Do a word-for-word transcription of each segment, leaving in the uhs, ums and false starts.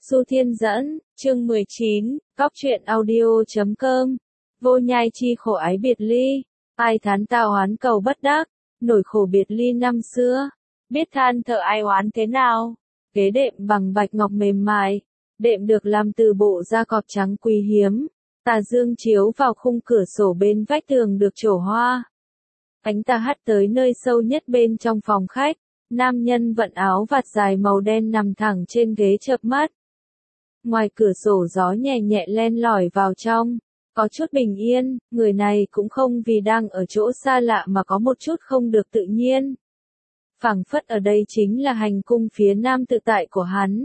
Du Thiên Dẫn, chương mười chín, Cóc truyện audio chấm com. Vô nhai chi khổ ái biệt ly, ai thán ta oán cầu bất đắc, nổi khổ biệt ly năm xưa, biết than thở ai oán thế nào. Ghế đệm bằng bạch ngọc mềm mại, đệm được làm từ bộ da cọp trắng quý hiếm, tà dương chiếu vào khung cửa sổ bên vách tường được trổ hoa. Ánh ta hắt tới nơi sâu nhất bên trong phòng khách, nam nhân vận áo vạt dài màu đen nằm thẳng trên ghế chợp mắt. Ngoài cửa sổ gió nhẹ nhẹ len lỏi vào trong, có chút bình yên, người này cũng không vì đang ở chỗ xa lạ mà có một chút không được tự nhiên. Phảng phất ở đây chính là hành cung phía nam tự tại của hắn.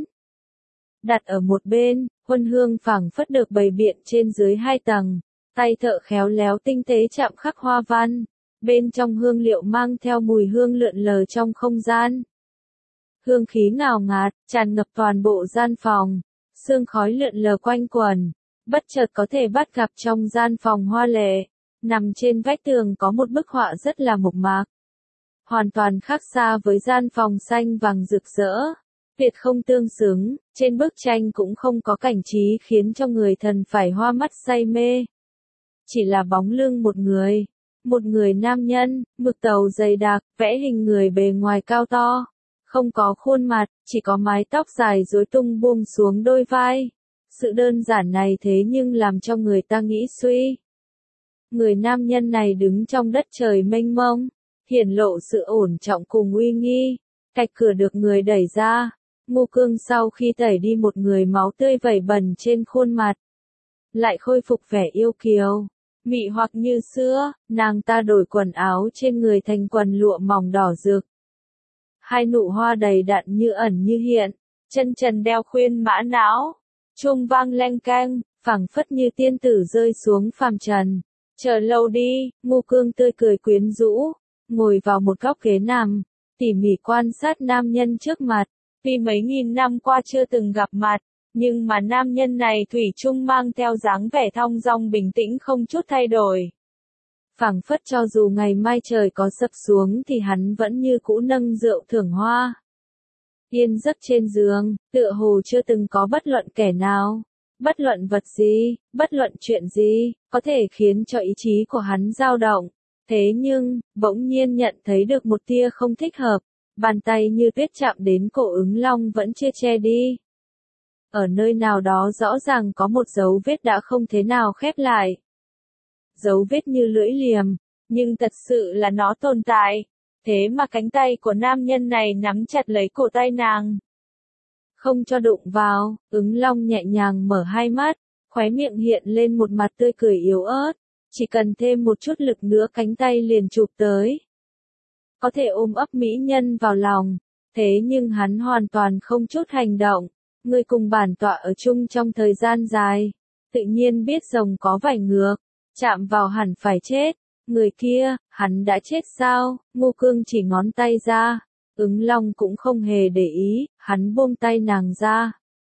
Đặt ở một bên, huân hương phảng phất được bày biện trên dưới hai tầng, tay thợ khéo léo tinh tế chạm khắc hoa văn, bên trong hương liệu mang theo mùi hương lượn lờ trong không gian. Hương khí ngào ngạt, tràn ngập toàn bộ gian phòng. Sương khói lượn lờ quanh quần, bất chợt có thể bắt gặp trong gian phòng hoa lệ, nằm trên vách tường có một bức họa rất là mộc mạc. Hoàn toàn khác xa với gian phòng xanh vàng rực rỡ, tuyệt không tương xứng, trên bức tranh cũng không có cảnh trí khiến cho người thần phải hoa mắt say mê. Chỉ là bóng lưng một người, một người nam nhân, mực tàu dày đặc, vẽ hình người bề ngoài cao to. Không có khuôn mặt, chỉ có mái tóc dài rối tung buông xuống đôi vai. Sự đơn giản này thế nhưng làm cho người ta nghĩ suy. Người nam nhân này đứng trong đất trời mênh mông, hiển lộ sự ổn trọng cùng uy nghi. Cạch cửa được người đẩy ra, Ngô Cương sau khi tẩy đi một người máu tươi vẩy bẩn trên khuôn mặt, lại khôi phục vẻ yêu kiều, mị hoặc như xưa, nàng ta đổi quần áo trên người thành quần lụa mỏng đỏ rực. Hai nụ hoa đầy đặn như ẩn như hiện, chân trần đeo khuyên mã não, chuông vang leng keng, phảng phất như tiên tử rơi xuống phàm trần. Chờ lâu đi, Ngô Cương tươi cười quyến rũ, ngồi vào một góc ghế nằm, tỉ mỉ quan sát nam nhân trước mặt. Tuy mấy nghìn năm qua chưa từng gặp mặt, nhưng mà nam nhân này thủy chung mang theo dáng vẻ thong dong bình tĩnh không chút thay đổi. Phảng phất cho dù ngày mai trời có sập xuống thì hắn vẫn như cũ nâng rượu thưởng hoa. Yên giấc trên giường, tựa hồ chưa từng có bất luận kẻ nào, bất luận vật gì, bất luận chuyện gì, có thể khiến cho ý chí của hắn dao động. Thế nhưng, bỗng nhiên nhận thấy được một tia không thích hợp, bàn tay như tuyết chạm đến cổ ứng long vẫn chưa che đi. Ở nơi nào đó rõ ràng có một dấu vết đã không thế nào khép lại. Dấu vết như lưỡi liềm, nhưng thật sự là nó tồn tại. Thế mà cánh tay của nam nhân này nắm chặt lấy cổ tay nàng. Không cho đụng vào, ứng long nhẹ nhàng mở hai mắt, khóe miệng hiện lên một mặt tươi cười yếu ớt. Chỉ cần thêm một chút lực nữa cánh tay liền chụp tới. Có thể ôm ấp mỹ nhân vào lòng, thế nhưng hắn hoàn toàn không chút hành động. Người cùng bản tọa ở chung trong thời gian dài, tự nhiên biết rồng có vảy ngược. Chạm vào hẳn phải chết, người kia, hắn đã chết sao? Ngô Cương chỉ ngón tay ra, ứng long cũng không hề để ý, hắn buông tay nàng ra.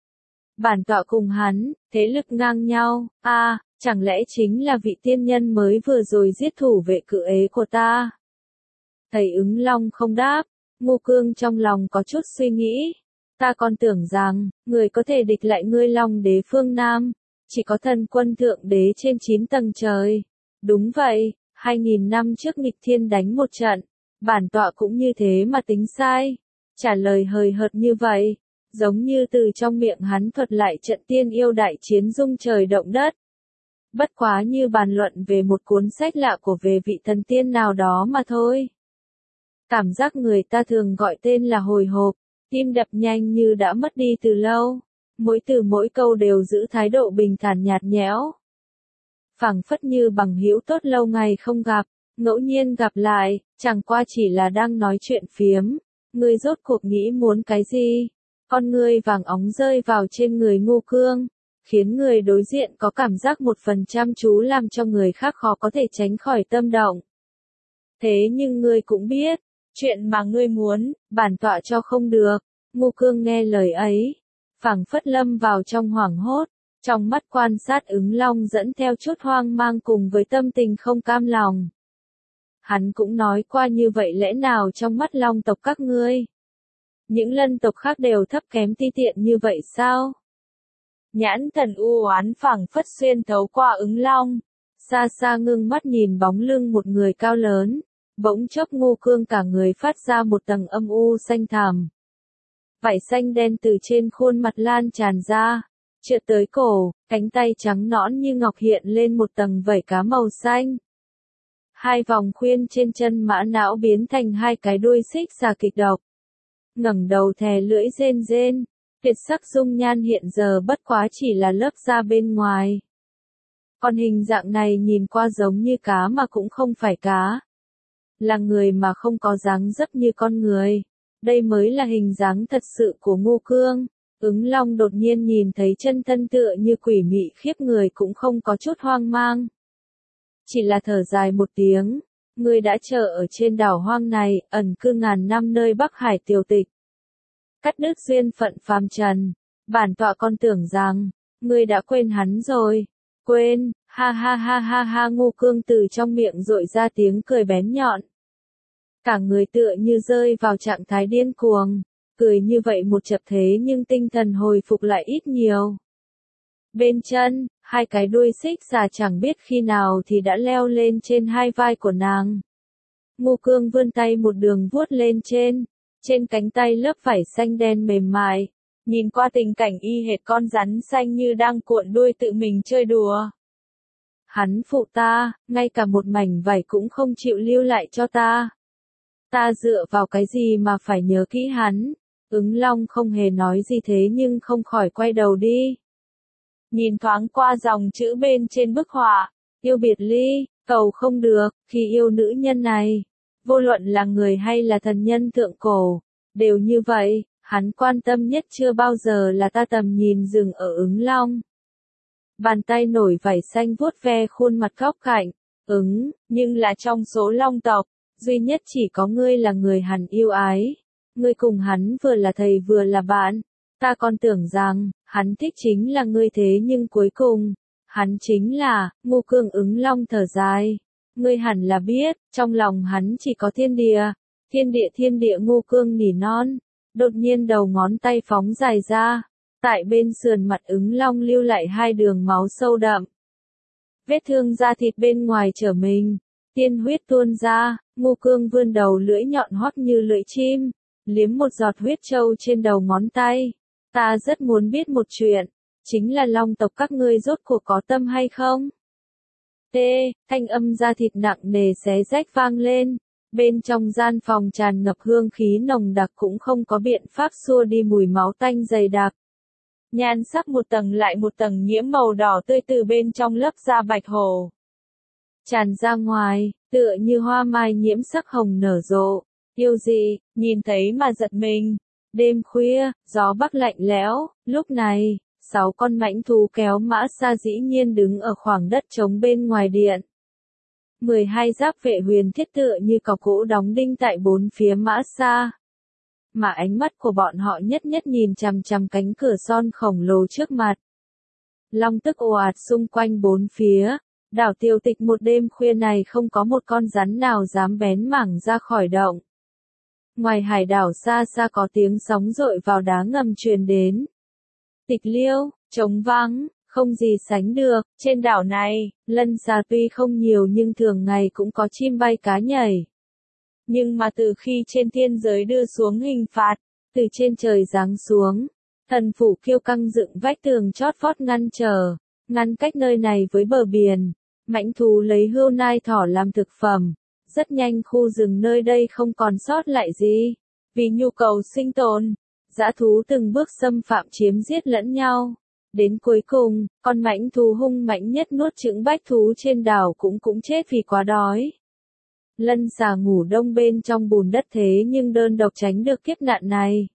Bản tọa cùng hắn, thế lực ngang nhau, a à, chẳng lẽ chính là vị tiên nhân mới vừa rồi giết thủ vệ cự ế của ta? Thầy ứng long không đáp, Ngô Cương trong lòng có chút suy nghĩ, ta còn tưởng rằng, người có thể địch lại ngươi Long đế phương Nam. Chỉ có thần quân thượng đế trên chín tầng trời. Đúng vậy, hai nghìn năm trước nghịch thiên đánh một trận, bản tọa cũng như thế mà tính sai. Trả lời hời hợt như vậy, giống như từ trong miệng hắn thuật lại trận tiên yêu đại chiến rung trời động đất. Bất quá như bàn luận về một cuốn sách lạ của về vị thần tiên nào đó mà thôi. Cảm giác người ta thường gọi tên là hồi hộp, tim đập nhanh như đã mất đi từ lâu. Mỗi từ mỗi câu đều giữ thái độ bình thản nhạt nhẽo. Phảng phất như bằng hữu tốt lâu ngày không gặp, ngẫu nhiên gặp lại, chẳng qua chỉ là đang nói chuyện phiếm. Ngươi rốt cuộc nghĩ muốn cái gì? Con ngươi vàng óng rơi vào trên người Ngô Cương, khiến người đối diện có cảm giác một phần chăm chú làm cho người khác khó có thể tránh khỏi tâm động. Thế nhưng ngươi cũng biết, chuyện mà ngươi muốn, bản tọa cho không được. Ngô Cương nghe lời ấy, phảng phất lâm vào trong hoảng hốt, trong mắt quan sát ứng long dẫn theo chút hoang mang cùng với tâm tình không cam lòng. Hắn cũng nói qua như vậy lẽ nào trong mắt long tộc các ngươi, những lân tộc khác đều thấp kém ti tiện như vậy sao? nhãn thần u oán phảng phất xuyên thấu qua Ứng Long. Xa xa ngưng mắt nhìn bóng lưng một người cao lớn, bỗng chốc Ngô Cương cả người phát ra một tầng âm u xanh thẳm. Vảy xanh đen từ trên khuôn mặt lan tràn ra, trượt tới cổ, cánh tay trắng nõn như ngọc hiện lên một tầng vảy cá màu xanh. Hai vòng khuyên trên chân mã não biến thành hai cái đuôi xích xà kịch độc. Ngẩng đầu thè lưỡi rên rên, tuyệt sắc dung nhan hiện giờ bất quá chỉ là lớp da bên ngoài. Còn hình dạng này nhìn qua giống như cá mà cũng không phải cá. Là người mà không có dáng dấp như con người. Đây mới là hình dáng thật sự của Ngô Cương. Ứng Long đột nhiên nhìn thấy chân thân tựa như quỷ mị khiếp người cũng không có chút hoang mang. Chỉ là thở dài một tiếng, người đã chờ ở trên đảo hoang này, ẩn cư ngàn năm nơi Bắc Hải tiểu tịch. Cắt đứt duyên phận phàm trần, bản tọa con tưởng rằng, người đã quên hắn rồi. Quên, ha ha ha ha ha Ngô Cương từ trong miệng rội ra tiếng cười bén nhọn. Cả người tựa như rơi vào trạng thái điên cuồng, cười như vậy một chập thế nhưng tinh thần hồi phục lại ít nhiều. Bên chân, hai cái đuôi xích xà chẳng biết khi nào thì đã leo lên trên hai vai của nàng. Ngô Cương vươn tay một đường vuốt lên trên, trên cánh tay lớp vảy xanh đen mềm mại, nhìn qua tình cảnh y hệt con rắn xanh như đang cuộn đuôi tự mình chơi đùa. Hắn phụ ta, ngay cả một mảnh vảy cũng không chịu lưu lại cho ta. Ta dựa vào cái gì mà phải nhớ kỹ hắn? Ứng Long không hề nói gì thế nhưng không khỏi quay đầu đi. Nhìn thoáng qua dòng chữ bên trên bức họa, yêu biệt ly, cầu không được, khi yêu nữ nhân này, vô luận là người hay là thần nhân thượng cổ, đều như vậy, hắn quan tâm nhất chưa bao giờ là ta tầm nhìn dừng ở Ứng Long. Bàn tay nổi vảy xanh vuốt ve khuôn mặt góc cạnh, ứng, nhưng là trong số long tộc, duy nhất chỉ có ngươi là người hắn yêu ái. Ngươi cùng hắn vừa là thầy vừa là bạn, ta còn tưởng rằng, hắn thích chính là ngươi thế nhưng cuối cùng, hắn chính là, Ngô Cương. Ứng Long thở dài. Ngươi hẳn là biết, trong lòng hắn chỉ có thiên địa, thiên địa thiên địa Ngô Cương nỉ non, đột nhiên đầu ngón tay phóng dài ra, tại bên sườn mặt Ứng Long lưu lại hai đường máu sâu đậm. Vết thương da thịt bên ngoài trở mình, tiên huyết tuôn ra, Ngô Cương vươn đầu lưỡi nhọn hoắt như lưỡi chim, liếm một giọt huyết trâu trên đầu ngón tay. Ta rất muốn biết một chuyện, chính là long tộc các ngươi rốt cuộc có tâm hay không? T, thanh âm da thịt nặng nề xé rách vang lên, bên trong gian phòng tràn ngập hương khí nồng đặc cũng không có biện pháp xua đi mùi máu tanh dày đặc. Nhan sắc một tầng lại một tầng nhiễm màu đỏ tươi từ bên trong lớp da bạch hồ. Tràn ra ngoài, tựa như hoa mai nhiễm sắc hồng nở rộ. Yêu gì, nhìn thấy mà giật mình. Đêm khuya, gió bắc lạnh lẽo, lúc này, sáu con mãnh thú kéo mã xa dĩ nhiên đứng ở khoảng đất trống bên ngoài điện. mười hai giáp vệ huyền thiết tựa như cọc gỗ đóng đinh tại bốn phía mã xa. Mà ánh mắt của bọn họ nhất nhất nhìn chằm chằm cánh cửa son khổng lồ trước mặt. Long tức ồ ạt xung quanh bốn phía, đảo Tiêu Tịch một đêm khuya này không có một con rắn nào dám bén mảng ra khỏi động. Ngoài hải đảo xa xa có tiếng sóng dội vào đá ngầm truyền đến. Tịch liêu, trống vắng, không gì sánh được, trên đảo này, lân xà tuy không nhiều nhưng thường ngày cũng có chim bay cá nhảy. Nhưng mà từ khi trên thiên giới đưa xuống hình phạt, từ trên trời giáng xuống, thần phủ kiêu căng dựng vách tường chót vót ngăn trở, ngăn cách nơi này với bờ biển, mãnh thú lấy hươu nai thỏ làm thực phẩm. Rất nhanh khu rừng nơi đây không còn sót lại gì, vì nhu cầu sinh tồn, dã thú từng bước xâm phạm chiếm giết lẫn nhau. Đến cuối cùng, con mãnh thú hung mạnh nhất nuốt chửng bách thú trên đảo cũng cũng chết vì quá đói. Lân xà ngủ đông bên trong bùn đất thế nhưng đơn độc tránh được kiếp nạn này.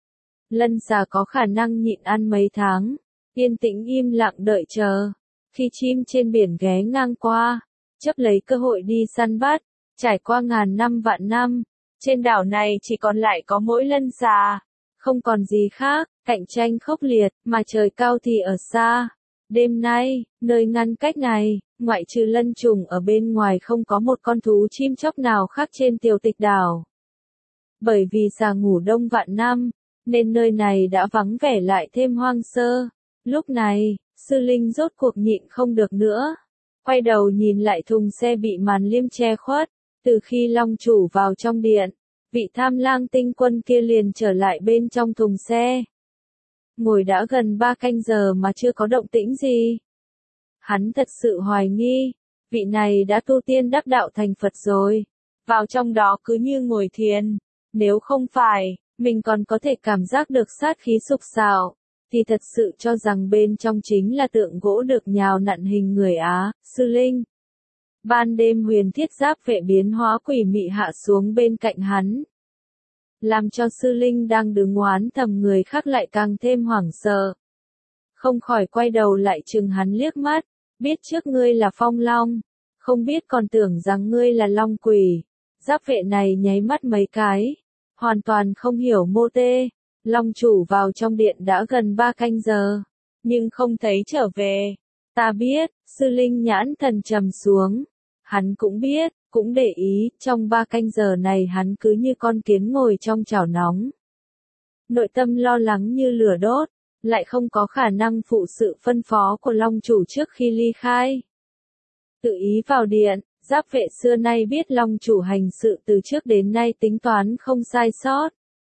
Lân xà có khả năng nhịn ăn mấy tháng, yên tĩnh im lặng đợi chờ. Khi chim trên biển ghé ngang qua, chấp lấy cơ hội đi săn bắt. Trải qua ngàn năm vạn năm, trên đảo này chỉ còn lại có mỗi lân xà, không còn gì khác, cạnh tranh khốc liệt, mà trời cao thì ở xa. Đêm nay, nơi ngăn cách này, ngoại trừ lân trùng ở bên ngoài không có một con thú chim chóc nào khác trên Tiêu Tịch đảo. Bởi vì xà ngủ đông vạn năm, nên nơi này đã vắng vẻ lại thêm hoang sơ. Lúc này, Sư Linh rốt cuộc nhịn không được nữa. Quay đầu nhìn lại thùng xe bị màn liêm che khuất. Từ khi Long chủ vào trong điện, vị Tham Lang tinh quân kia liền trở lại bên trong thùng xe. Ngồi đã gần ba canh giờ mà chưa có động tĩnh gì. Hắn thật sự hoài nghi, vị này đã tu tiên đắc đạo thành Phật rồi. Vào trong đó cứ như ngồi thiền. Nếu không phải, mình còn có thể cảm giác được sát khí sục sạo, thì thật sự cho rằng bên trong chính là tượng gỗ được nhào nặn hình người Á, Sư Linh. Ban đêm huyền thiết giáp vệ biến hóa quỷ mị hạ xuống bên cạnh hắn. Làm cho Sư Linh đang đứng oán thầm người khác lại càng thêm hoảng sợ. Không khỏi quay đầu lại chừng hắn liếc mắt, biết trước ngươi là Phong Long, không biết còn tưởng rằng ngươi là Long Quỷ. Giáp vệ này nháy mắt mấy cái, hoàn toàn không hiểu mô tê. Long chủ vào trong điện đã gần ba canh giờ, nhưng không thấy trở về. Ta biết, Sư Linh nhãn thần trầm xuống. Hắn cũng biết, cũng để ý, trong ba canh giờ này hắn cứ như con kiến ngồi trong chảo nóng. Nội tâm lo lắng như lửa đốt, lại không có khả năng phụ sự phân phó của Long chủ trước khi ly khai. Tự ý vào điện, giáp vệ xưa nay biết Long chủ hành sự từ trước đến nay tính toán không sai sót.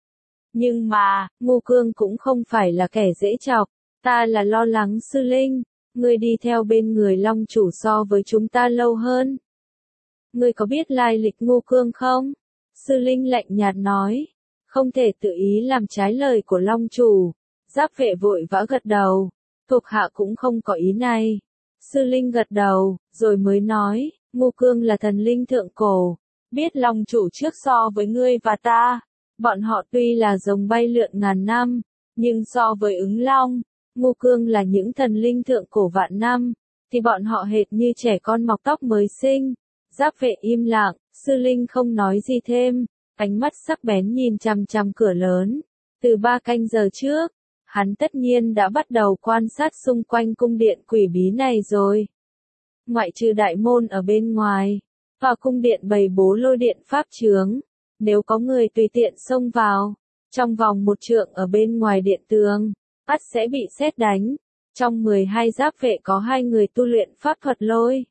Nhưng mà, Ngô Cương cũng không phải là kẻ dễ chọc, ta là lo lắng Sư Linh, ngươi đi theo bên người Long chủ so với chúng ta lâu hơn. Ngươi có biết lai lịch Ngô Cương không? Sư Linh lạnh nhạt nói, không thể tự ý làm trái lời của Long chủ. Giáp vệ vội vã gật đầu, thuộc hạ cũng không có ý này. Sư Linh gật đầu, rồi mới nói, Ngô Cương là thần linh thượng cổ, biết Long chủ trước so với ngươi và ta. Bọn họ tuy là rồng bay lượn ngàn năm, nhưng so với ứng long, Ngô Cương là những thần linh thượng cổ vạn năm, thì bọn họ hệt như trẻ con mọc tóc mới sinh. Giáp vệ im lặng, Sư Linh không nói gì thêm, ánh mắt sắc bén nhìn chằm chằm cửa lớn. Từ ba canh giờ trước, hắn tất nhiên đã bắt đầu quan sát xung quanh cung điện quỷ bí này rồi. Ngoại trừ đại môn ở bên ngoài, vào cung điện bày bố lôi điện pháp chướng. Nếu có người tùy tiện xông vào, trong vòng một trượng ở bên ngoài điện tường, ắt sẽ bị sét đánh. Trong mười hai giáp vệ có hai người tu luyện pháp thuật lôi.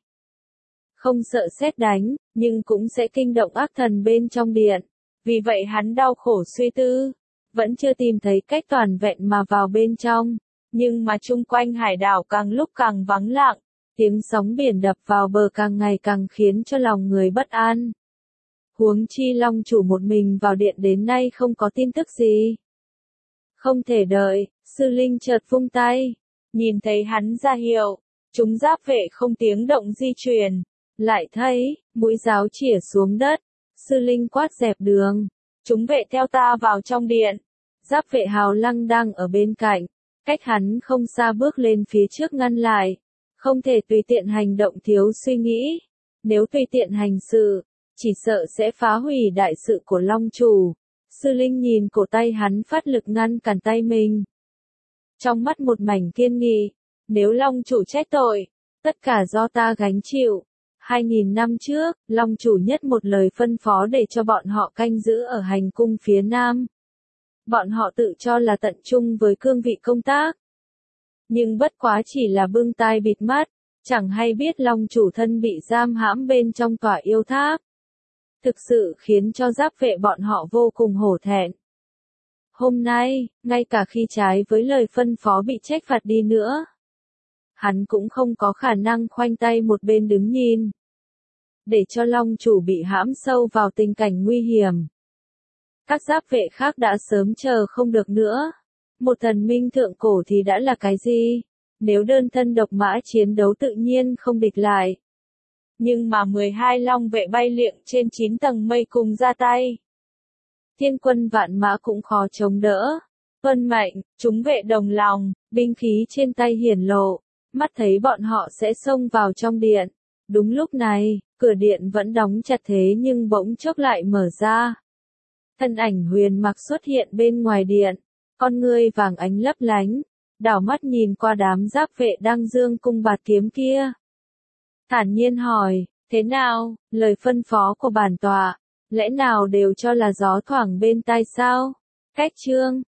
Không sợ sét đánh, nhưng cũng sẽ kinh động ác thần bên trong điện. Vì vậy hắn đau khổ suy tư, vẫn chưa tìm thấy cách toàn vẹn mà vào bên trong. Nhưng mà chung quanh hải đảo càng lúc càng vắng lặng, tiếng sóng biển đập vào bờ càng ngày càng khiến cho lòng người bất an. Huống chi Long chủ một mình vào điện đến nay không có tin tức gì. Không thể đợi, Sư Linh chợt vung tay, nhìn thấy hắn ra hiệu, chúng giáp vệ không tiếng động di chuyển, lại thấy, mũi giáo chĩa xuống đất, Sư Linh quát dẹp đường, chúng vệ theo ta vào trong điện. Giáp vệ Hào Lăng đang ở bên cạnh, cách hắn không xa bước lên phía trước ngăn lại, không thể tùy tiện hành động thiếu suy nghĩ, nếu tùy tiện hành sự, chỉ sợ sẽ phá hủy đại sự của Long chủ. Sư Linh nhìn cổ tay hắn phát lực ngăn cản tay mình. Trong mắt một mảnh kiên nghị, nếu Long chủ trách tội, tất cả do ta gánh chịu. Hai nghìn năm trước, Long chủ nhất một lời phân phó để cho bọn họ canh giữ ở hành cung phía nam. Bọn họ tự cho là tận trung với cương vị công tác. Nhưng bất quá chỉ là bưng tai bịt mắt, chẳng hay biết Long chủ thân bị giam hãm bên trong tòa yêu tháp. Thực sự khiến cho giáp vệ bọn họ vô cùng hổ thẹn. Hôm nay, ngay cả khi trái với lời phân phó bị trách phạt đi nữa, hắn cũng không có khả năng khoanh tay một bên đứng nhìn, để cho Long chủ bị hãm sâu vào tình cảnh nguy hiểm. Các giáp vệ khác đã sớm chờ không được nữa. Một thần minh thượng cổ thì đã là cái gì? Nếu đơn thân độc mã chiến đấu tự nhiên không địch lại. Nhưng mà mười hai long vệ bay liệng trên chín tầng mây cùng ra tay. Thiên quân vạn mã cũng khó chống đỡ. Tuân mệnh, chúng vệ đồng lòng, binh khí trên tay hiển lộ, mắt thấy bọn họ sẽ xông vào trong điện. Đúng lúc này, cửa điện vẫn đóng chặt thế nhưng bỗng chốc lại mở ra. Thân ảnh huyền mặc xuất hiện bên ngoài điện, con ngươi vàng ánh lấp lánh, đảo mắt nhìn qua đám giáp vệ đang dương cung bạt kiếm kia. Thản nhiên hỏi, thế nào, lời phân phó của bản tọa, lẽ nào đều cho là gió thoảng bên tai sao? Cách chương